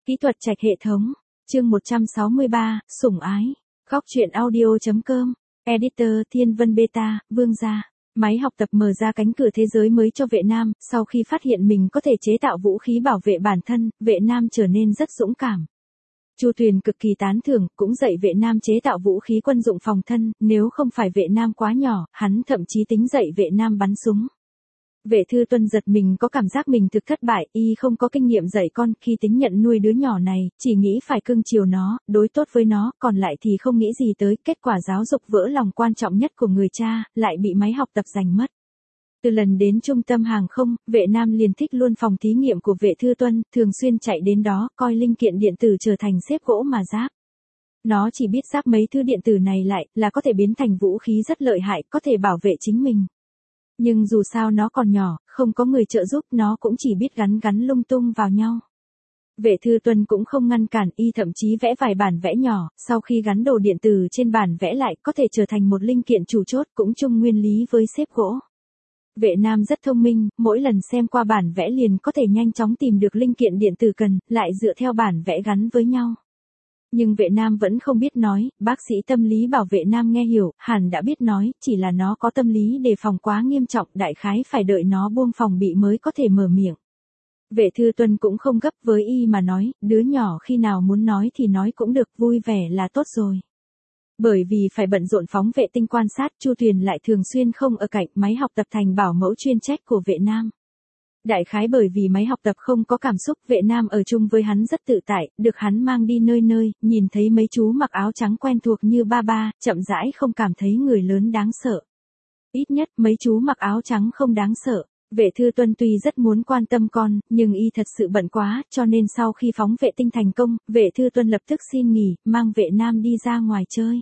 Kỹ thuật trạch hệ thống. Chương 163, sủng ái. Góc truyện audio.com. Editor Thiên Vân Beta, Vương gia. Máy học tập mở ra cánh cửa thế giới mới cho vệ nam, sau khi phát hiện mình có thể chế tạo vũ khí bảo vệ bản thân, vệ nam trở nên rất dũng cảm. Chu Tuyền cực kỳ tán thưởng, cũng dạy vệ nam chế tạo vũ khí quân dụng phòng thân, nếu không phải vệ nam quá nhỏ, hắn thậm chí tính dạy vệ nam bắn súng. Vệ Thư Tuân giật mình, có cảm giác mình thực thất bại, y không có kinh nghiệm dạy con, khi tính nhận nuôi đứa nhỏ này, chỉ nghĩ phải cưng chiều nó, đối tốt với nó, còn lại thì không nghĩ gì tới, kết quả giáo dục vỡ lòng quan trọng nhất của người cha, lại bị máy học tập giành mất. Từ lần đến trung tâm hàng không, vệ nam liền thích luôn phòng thí nghiệm của Vệ Thư Tuân, thường xuyên chạy đến đó, coi linh kiện điện tử trở thành xếp gỗ mà ráp. Nó chỉ biết ráp mấy thứ điện tử này lại, là có thể biến thành vũ khí rất lợi hại, có thể bảo vệ chính mình. Nhưng dù sao nó còn nhỏ, không có người trợ giúp, nó cũng chỉ biết gắn lung tung vào nhau. Vệ Thư Tuân cũng không ngăn cản, y thậm chí vẽ vài bản vẽ nhỏ, sau khi gắn đồ điện tử trên bản vẽ lại, có thể trở thành một linh kiện chủ chốt, cũng chung nguyên lý với xếp gỗ. Vệ nam rất thông minh, mỗi lần xem qua bản vẽ liền có thể nhanh chóng tìm được linh kiện điện tử cần, lại dựa theo bản vẽ gắn với nhau. Nhưng vệ nam vẫn không biết nói, bác sĩ tâm lý bảo vệ nam nghe hiểu, hẳn đã biết nói, chỉ là nó có tâm lý đề phòng quá nghiêm trọng, đại khái phải đợi nó buông phòng bị mới có thể mở miệng. Vệ Thư Tuân cũng không gấp với y mà nói, đứa nhỏ khi nào muốn nói thì nói cũng được, vui vẻ là tốt rồi. Bởi vì phải bận rộn phóng vệ tinh quan sát, Chu Tuyền lại thường xuyên không ở cạnh, máy học tập thành bảo mẫu chuyên trách của vệ nam. Đại khái bởi vì máy học tập không có cảm xúc, vệ nam ở chung với hắn rất tự tại, được hắn mang đi nơi nơi, nhìn thấy mấy chú mặc áo trắng quen thuộc như ba ba, chậm rãi không cảm thấy người lớn đáng sợ. Ít nhất mấy chú mặc áo trắng không đáng sợ. Vệ Thư Tuân tuy rất muốn quan tâm con, nhưng y thật sự bận quá, cho nên sau khi phóng vệ tinh thành công, Vệ Thư Tuân lập tức xin nghỉ, mang vệ nam đi ra ngoài chơi.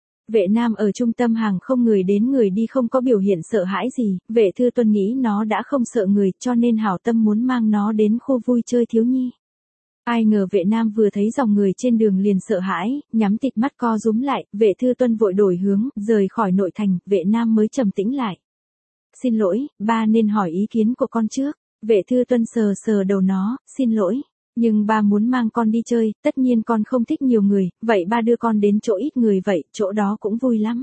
Vệ nam ở trung tâm hàng không người đến người đi không có biểu hiện sợ hãi gì, Vệ Thư Tuân nghĩ nó đã không sợ người, cho nên hảo tâm muốn mang nó đến khu vui chơi thiếu nhi. Ai ngờ vệ nam vừa thấy dòng người trên đường liền sợ hãi, nhắm tịt mắt co rúm lại, Vệ Thư Tuân vội đổi hướng, rời khỏi nội thành, vệ nam mới trầm tĩnh lại. Xin lỗi, ba nên hỏi ý kiến của con trước. Vệ Thư Tuân sờ sờ đầu nó, xin lỗi. Nhưng ba muốn mang con đi chơi, tất nhiên con không thích nhiều người, vậy ba đưa con đến chỗ ít người vậy, chỗ đó cũng vui lắm.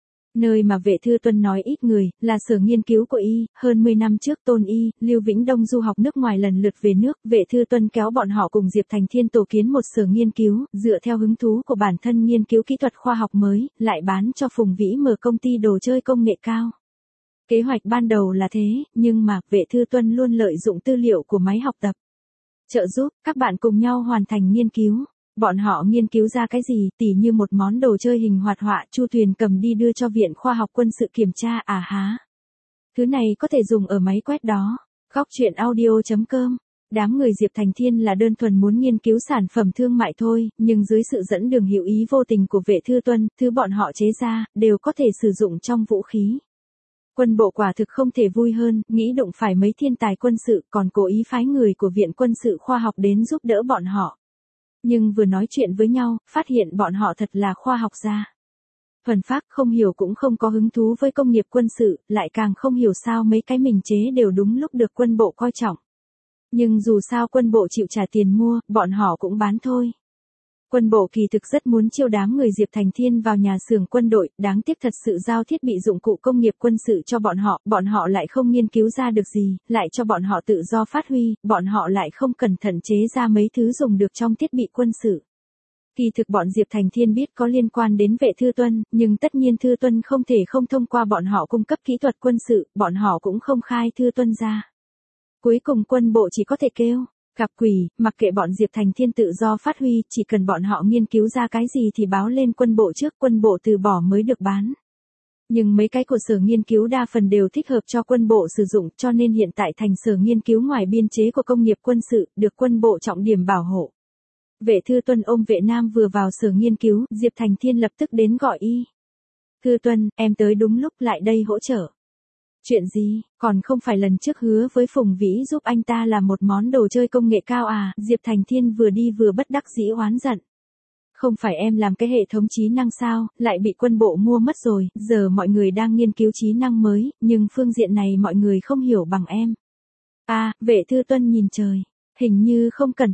Nơi mà Vệ Thư Tuân nói ít người, là sở nghiên cứu của y, hơn 10 năm trước Tôn Y, Lưu Vĩnh Đông du học nước ngoài lần lượt về nước, Vệ Thư Tuân kéo bọn họ cùng Diệp Thành Thiên tổ kiến một sở nghiên cứu, dựa theo hứng thú của bản thân nghiên cứu kỹ thuật khoa học mới, lại bán cho Phùng Vĩ mở công ty đồ chơi công nghệ cao. Kế hoạch ban đầu là thế, nhưng mà Vệ Thư Tuân luôn lợi dụng tư liệu của máy học tập. Trợ giúp các bạn cùng nhau hoàn thành nghiên cứu. Bọn họ nghiên cứu ra cái gì, tỉ như một món đồ chơi hình hoạt họa, Chu Tuyền cầm đi đưa cho Viện Khoa học Quân sự kiểm tra, à há. Thứ này có thể dùng ở máy quét đó. Góc truyện audio.com. Đám người Diệp Thành Thiên là đơn thuần muốn nghiên cứu sản phẩm thương mại thôi, nhưng dưới sự dẫn đường hữu ý vô tình của Vệ Thư Tuân, thứ bọn họ chế ra, đều có thể sử dụng trong vũ khí. Quân bộ quả thực không thể vui hơn, nghĩ đụng phải mấy thiên tài quân sự, còn cố ý phái người của Viện Quân sự Khoa học đến giúp đỡ bọn họ. Nhưng vừa nói chuyện với nhau, phát hiện bọn họ thật là khoa học gia. Thuần phác không hiểu cũng không có hứng thú với công nghiệp quân sự, lại càng không hiểu sao mấy cái mình chế đều đúng lúc được quân bộ coi trọng. Nhưng dù sao quân bộ chịu trả tiền mua, bọn họ cũng bán thôi. Quân bộ kỳ thực rất muốn chiêu đám người Diệp Thành Thiên vào nhà xưởng quân đội, đáng tiếc thật sự giao thiết bị dụng cụ công nghiệp quân sự cho bọn họ lại không nghiên cứu ra được gì, lại cho bọn họ tự do phát huy, bọn họ lại không cẩn thận chế ra mấy thứ dùng được trong thiết bị quân sự. Kỳ thực bọn Diệp Thành Thiên biết có liên quan đến Vệ Thư Tuân, nhưng tất nhiên Thư Tuân không thể không thông qua bọn họ cung cấp kỹ thuật quân sự, bọn họ cũng không khai Thư Tuân ra. Cuối cùng quân bộ chỉ có thể kêu. Gặp quỷ, mặc kệ bọn Diệp Thành Thiên tự do phát huy, chỉ cần bọn họ nghiên cứu ra cái gì thì báo lên quân bộ trước, quân bộ từ bỏ mới được bán. Nhưng mấy cái của sở nghiên cứu đa phần đều thích hợp cho quân bộ sử dụng, cho nên hiện tại thành sở nghiên cứu ngoài biên chế của công nghiệp quân sự, được quân bộ trọng điểm bảo hộ. Vệ Thư Tuân ôm vệ nam vừa vào sở nghiên cứu, Diệp Thành Thiên lập tức đến gọi y. Thư Tuân, em tới đúng lúc, lại đây hỗ trợ. Chuyện gì, còn không phải lần trước hứa với Phùng Vĩ giúp anh ta làm một món đồ chơi công nghệ cao à, Diệp Thành Thiên vừa đi vừa bất đắc dĩ oán giận. Không phải em làm cái hệ thống trí năng sao, lại bị quân bộ mua mất rồi, giờ mọi người đang nghiên cứu trí năng mới, nhưng phương diện này mọi người không hiểu bằng em. À, Vệ Thư Tuân nhìn trời, hình như không cẩn thận,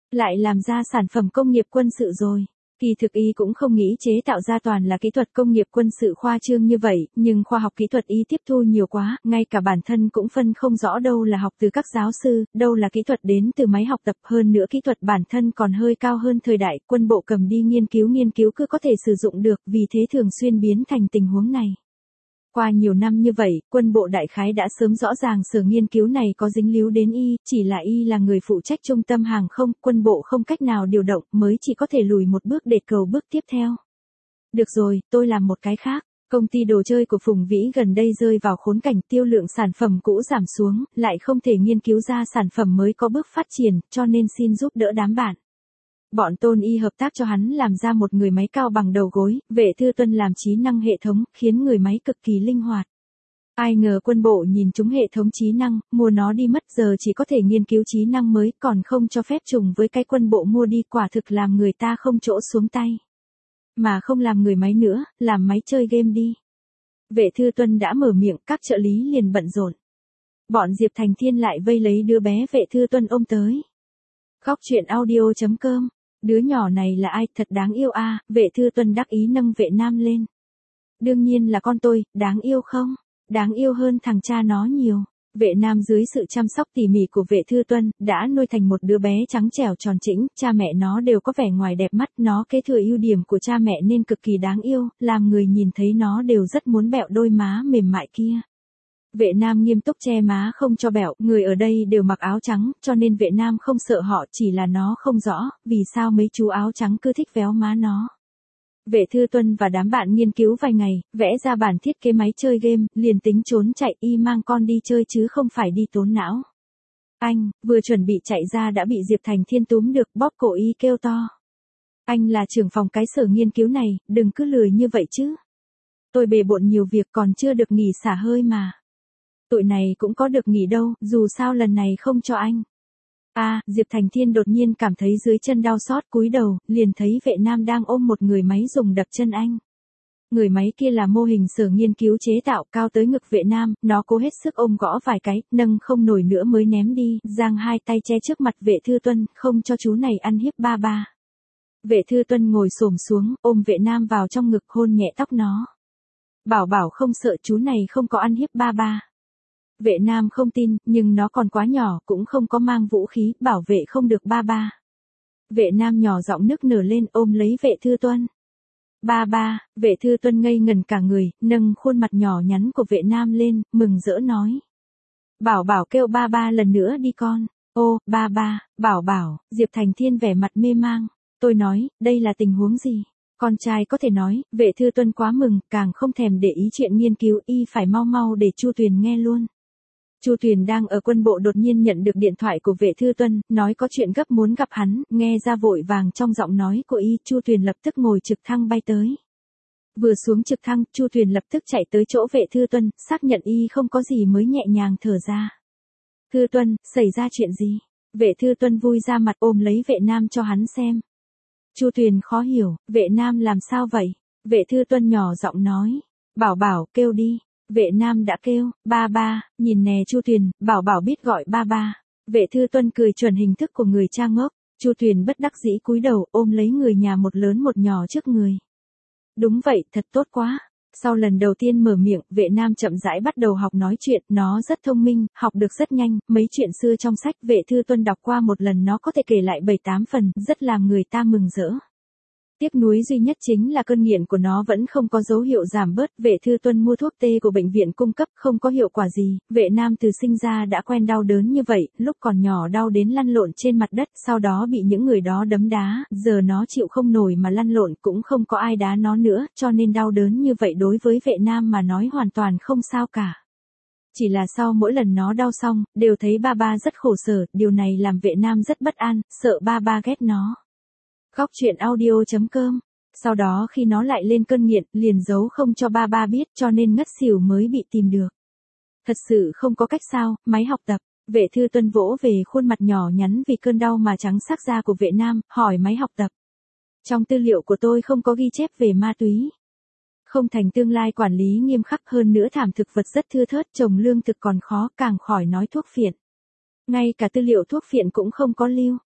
Lại làm ra sản phẩm công nghiệp quân sự rồi. Kỳ thực y cũng không nghĩ chế tạo ra toàn là kỹ thuật công nghiệp quân sự khoa trương như vậy, nhưng khoa học kỹ thuật y tiếp thu nhiều quá, ngay cả bản thân cũng phân không rõ đâu là học từ các giáo sư, đâu là kỹ thuật đến từ máy học tập, hơn nữa kỹ thuật bản thân còn hơi cao hơn thời đại, quân bộ cầm đi nghiên cứu cứ có thể sử dụng được, vì thế thường xuyên biến thành tình huống này. Qua nhiều năm như vậy, quân bộ đại khái đã sớm rõ ràng sở nghiên cứu này có dính líu đến y, chỉ là y là người phụ trách trung tâm hàng không, quân bộ không cách nào điều động, mới chỉ có thể lùi một bước để cầu bước tiếp theo. Được rồi, tôi làm một cái khác. Công ty đồ chơi của Phùng Vĩ gần đây rơi vào khốn cảnh tiêu lượng sản phẩm cũ giảm xuống, lại không thể nghiên cứu ra sản phẩm mới có bước phát triển, cho nên xin giúp đỡ đám bạn. Bọn Tôn Y hợp tác cho hắn làm ra một người máy cao bằng đầu gối, Vệ Thư Tuân làm trí năng hệ thống, khiến người máy cực kỳ linh hoạt. Ai ngờ quân bộ nhìn chúng hệ thống trí năng, mua nó đi mất, giờ chỉ có thể nghiên cứu trí năng mới, còn không cho phép trùng với cái quân bộ mua đi, quả thực làm người ta không chỗ xuống tay. Mà không làm người máy nữa, làm máy chơi game đi. Vệ Thư Tuân đã mở miệng, các trợ lý liền bận rộn. Bọn Diệp Thành Thiên lại vây lấy đứa bé Vệ Thư Tuân ôm tới. Khóc chuyện audio.com. Đứa nhỏ này là ai, thật đáng yêu a. Vệ Thư Tuân đắc ý nâng Vệ Nam lên. Đương nhiên là con tôi, đáng yêu không? Đáng yêu hơn thằng cha nó nhiều. Vệ Nam dưới sự chăm sóc tỉ mỉ của Vệ Thư Tuân, đã nuôi thành một đứa bé trắng trẻo tròn trĩnh, cha mẹ nó đều có vẻ ngoài đẹp mắt, nó kế thừa ưu điểm của cha mẹ nên cực kỳ đáng yêu, làm người nhìn thấy nó đều rất muốn bẹo đôi má mềm mại kia. Vệ Nam nghiêm túc che má không cho bẹo, người ở đây đều mặc áo trắng, cho nên Vệ Nam không sợ họ, chỉ là nó không rõ, vì sao mấy chú áo trắng cứ thích véo má nó. Vệ Thư Tuân và đám bạn nghiên cứu vài ngày, vẽ ra bản thiết kế máy chơi game, liền tính trốn chạy y mang con đi chơi chứ không phải đi tốn não. Anh, vừa chuẩn bị chạy ra đã bị Diệp Thành Thiên túm được, bóp cổ y kêu to. Anh là trưởng phòng cái sở nghiên cứu này, đừng cứ lười như vậy chứ. Tôi bề bộn nhiều việc còn chưa được nghỉ xả hơi mà. Tụi này cũng có được nghỉ đâu, dù sao lần này không cho anh. Diệp Thành Thiên đột nhiên cảm thấy dưới chân đau xót, cúi đầu, liền thấy Vệ Nam đang ôm một người máy dùng đập chân anh. Người máy kia là mô hình sở nghiên cứu chế tạo, cao tới ngực Vệ Nam, nó cố hết sức ôm gõ vài cái, nâng không nổi nữa mới ném đi, giang hai tay che trước mặt Vệ Thư Tuân, không cho chú này ăn hiếp ba ba. Vệ Thư Tuân ngồi xổm xuống, ôm Vệ Nam vào trong ngực, hôn nhẹ tóc nó. Bảo bảo không sợ, chú này không có ăn hiếp ba ba. Vệ Nam không tin, nhưng nó còn quá nhỏ, cũng không có mang vũ khí, bảo vệ không được ba ba. Vệ Nam nhỏ giọng nức nở lên, ôm lấy Vệ Thư Tuân. Ba ba, Vệ Thư Tuân ngây ngần cả người, nâng khuôn mặt nhỏ nhắn của Vệ Nam lên, mừng rỡ nói. Bảo bảo kêu ba ba lần nữa đi con. Ô, ba ba, bảo bảo, Diệp Thành Thiên vẻ mặt mê mang. Tôi nói, đây là tình huống gì? Con trai có thể nói, Vệ Thư Tuân quá mừng, càng không thèm để ý chuyện nghiên cứu, y phải mau mau để Chu Tuyền nghe luôn. Chu Tuyền đang ở quân bộ đột nhiên nhận được điện thoại của Vệ Thư Tuân, nói có chuyện gấp muốn gặp hắn, nghe ra vội vàng trong giọng nói của y, Chu Tuyền lập tức ngồi trực thăng bay tới. Vừa xuống trực thăng, Chu Tuyền lập tức chạy tới chỗ Vệ Thư Tuân, xác nhận y không có gì mới nhẹ nhàng thở ra. Thư Tuân, xảy ra chuyện gì? Vệ Thư Tuân vui ra mặt ôm lấy Vệ Nam cho hắn xem. Chu Tuyền khó hiểu, Vệ Nam làm sao vậy? Vệ Thư Tuân nhỏ giọng nói, bảo bảo, kêu đi. Vệ Nam đã kêu, ba ba, nhìn nè Chu Tuyền, bảo bảo biết gọi ba ba. Vệ Thư Tuân cười chuẩn hình thức của người cha ngốc, Chu Tuyền bất đắc dĩ cúi đầu ôm lấy người nhà một lớn một nhỏ trước người. Đúng vậy, thật tốt quá. Sau lần đầu tiên mở miệng, Vệ Nam chậm rãi bắt đầu học nói chuyện, nó rất thông minh, học được rất nhanh, mấy chuyện xưa trong sách Vệ Thư Tuân đọc qua một lần nó có thể kể lại 7-8 phần, rất làm người ta mừng rỡ. Tiếc nuối duy nhất chính là cơn nghiện của nó vẫn không có dấu hiệu giảm bớt, Vệ Thư Tuân mua thuốc tê của bệnh viện cung cấp không có hiệu quả gì, Vệ Nam từ sinh ra đã quen đau đớn như vậy, lúc còn nhỏ đau đến lăn lộn trên mặt đất, sau đó bị những người đó đấm đá, giờ nó chịu không nổi mà lăn lộn, cũng không có ai đá nó nữa, cho nên đau đớn như vậy đối với Vệ Nam mà nói hoàn toàn không sao cả. Chỉ là sau mỗi lần nó đau xong, đều thấy ba ba rất khổ sở, điều này làm Vệ Nam rất bất an, sợ ba ba ghét nó. Khóc chuyện audio.com. Sau đó khi nó lại lên cơn nghiện, liền giấu không cho ba ba biết, cho nên ngất xỉu mới bị tìm được. Thật sự không có cách sao, máy học tập. Vệ Thư Tuân vỗ về khuôn mặt nhỏ nhắn vì cơn đau mà trắng sắc da của Vệ Nam, hỏi máy học tập. Trong tư liệu của tôi không có ghi chép về ma túy. Không thành tương lai quản lý nghiêm khắc, hơn nữa thảm thực vật rất thưa thớt, trồng lương thực còn khó, càng khỏi nói thuốc phiện. Ngay cả tư liệu thuốc phiện cũng không có lưu.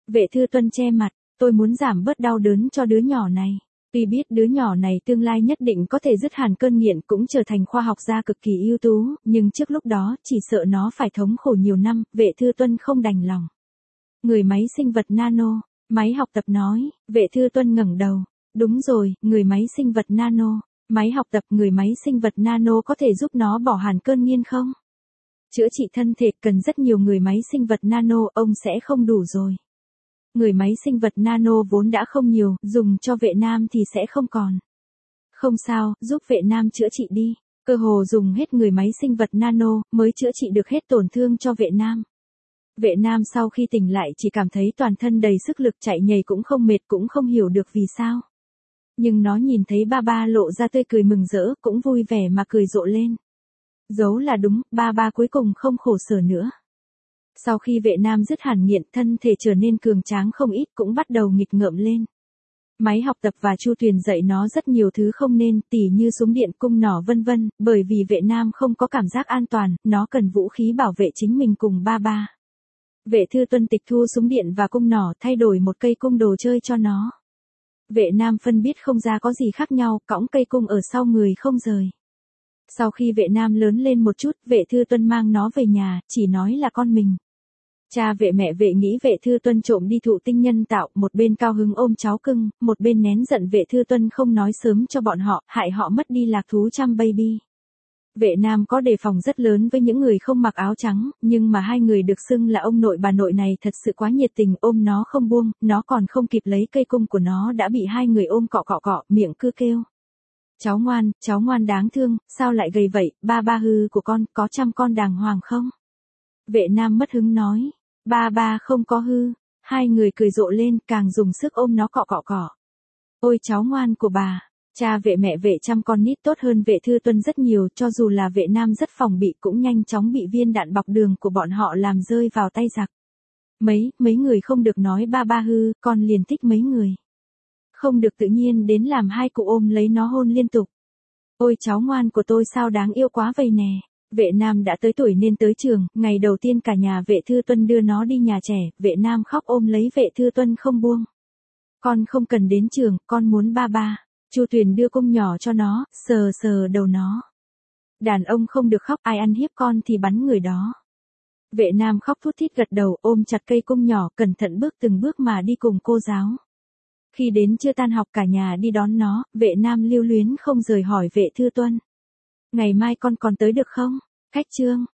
Vệ Thư Tuân che mặt, tôi muốn giảm bớt đau đớn cho đứa nhỏ này. Tuy biết đứa nhỏ này tương lai nhất định có thể dứt hẳn cơn nghiện cũng trở thành khoa học gia cực kỳ ưu tú, nhưng trước lúc đó chỉ sợ nó phải thống khổ nhiều năm, Vệ Thư Tuân không đành lòng. Người máy sinh vật nano, máy học tập nói, Vệ Thư Tuân ngẩng đầu. Đúng rồi, người máy sinh vật nano. Máy học tập người máy sinh vật nano có thể giúp nó bỏ hẳn cơn nghiện không? Chữa trị thân thể cần rất nhiều người máy sinh vật nano, ông sẽ không đủ rồi. Người máy sinh vật nano vốn đã không nhiều, dùng cho Vệ Nam thì sẽ không còn. Không sao, giúp Vệ Nam chữa trị đi. Cơ hồ dùng hết người máy sinh vật nano, mới chữa trị được hết tổn thương cho Vệ Nam. Vệ Nam sau khi tỉnh lại chỉ cảm thấy toàn thân đầy sức lực, chạy nhảy cũng không mệt, cũng không hiểu được vì sao. Nhưng nó nhìn thấy ba ba lộ ra tươi cười mừng rỡ, cũng vui vẻ mà cười rộ lên. Dấu là đúng, ba ba cuối cùng không khổ sở nữa. Sau khi Vệ Nam dứt hẳn nghiện, thân thể trở nên cường tráng không ít, cũng bắt đầu nghịch ngợm lên. Máy học tập và Chu Tuyền dạy nó rất nhiều thứ không nên, tỉ như súng điện, cung nỏ vân vân, bởi vì Vệ Nam không có cảm giác an toàn, nó cần vũ khí bảo vệ chính mình cùng ba ba. Vệ Thư Tuân tịch thu súng điện và cung nỏ, thay đổi một cây cung đồ chơi cho nó. Vệ Nam phân biết không ra có gì khác nhau, cõng cây cung ở sau người không rời. Sau khi Vệ Nam lớn lên một chút, Vệ Thư Tuân mang nó về nhà, chỉ nói là con mình. Cha Vệ mẹ Vệ nghĩ Vệ Thư Tuân trộm đi thụ tinh nhân tạo, một bên cao hứng ôm cháu cưng, một bên nén giận Vệ Thư Tuân không nói sớm cho bọn họ, hại họ mất đi lạc thú chăm baby. Vệ Nam có đề phòng rất lớn với những người không mặc áo trắng, nhưng mà hai người được xưng là ông nội bà nội này thật sự quá nhiệt tình, ôm nó không buông, nó còn không kịp lấy cây cung của nó đã bị hai người ôm cọ cọ cọ, miệng cứ kêu. Cháu ngoan đáng thương, sao lại gầy vậy, ba ba hư của con, có chăm con đàng hoàng không? Vệ Nam mất hứng nói, ba ba không có hư, hai người cười rộ lên, càng dùng sức ôm nó cọ cọ cọ. Ôi cháu ngoan của bà, cha Vệ mẹ Vệ chăm con nít tốt hơn Vệ Thư Tuân rất nhiều, cho dù là Vệ Nam rất phòng bị cũng nhanh chóng bị viên đạn bọc đường của bọn họ làm rơi vào tay giặc. Mấy người không được nói ba ba hư, con liền thích mấy người. Không được tự nhiên đến làm hai cụ ôm lấy nó hôn liên tục. Ôi cháu ngoan của tôi sao đáng yêu quá vậy nè. Vệ Nam đã tới tuổi nên tới trường, ngày đầu tiên cả nhà Vệ Thư Tuân đưa nó đi nhà trẻ, Vệ Nam khóc ôm lấy Vệ Thư Tuân không buông. Con không cần đến trường, con muốn ba ba. Chu Tuyền đưa cung nhỏ cho nó, sờ sờ đầu nó. Đàn ông không được khóc, ai ăn hiếp con thì bắn người đó. Vệ Nam khóc thút thít gật đầu, ôm chặt cây cung nhỏ, cẩn thận bước từng bước mà đi cùng cô giáo. Khi đến trưa tan học cả nhà đi đón nó, Vệ Nam lưu luyến không rời hỏi Vệ Thư Tuân. Ngày mai con còn tới được không? Cách chương.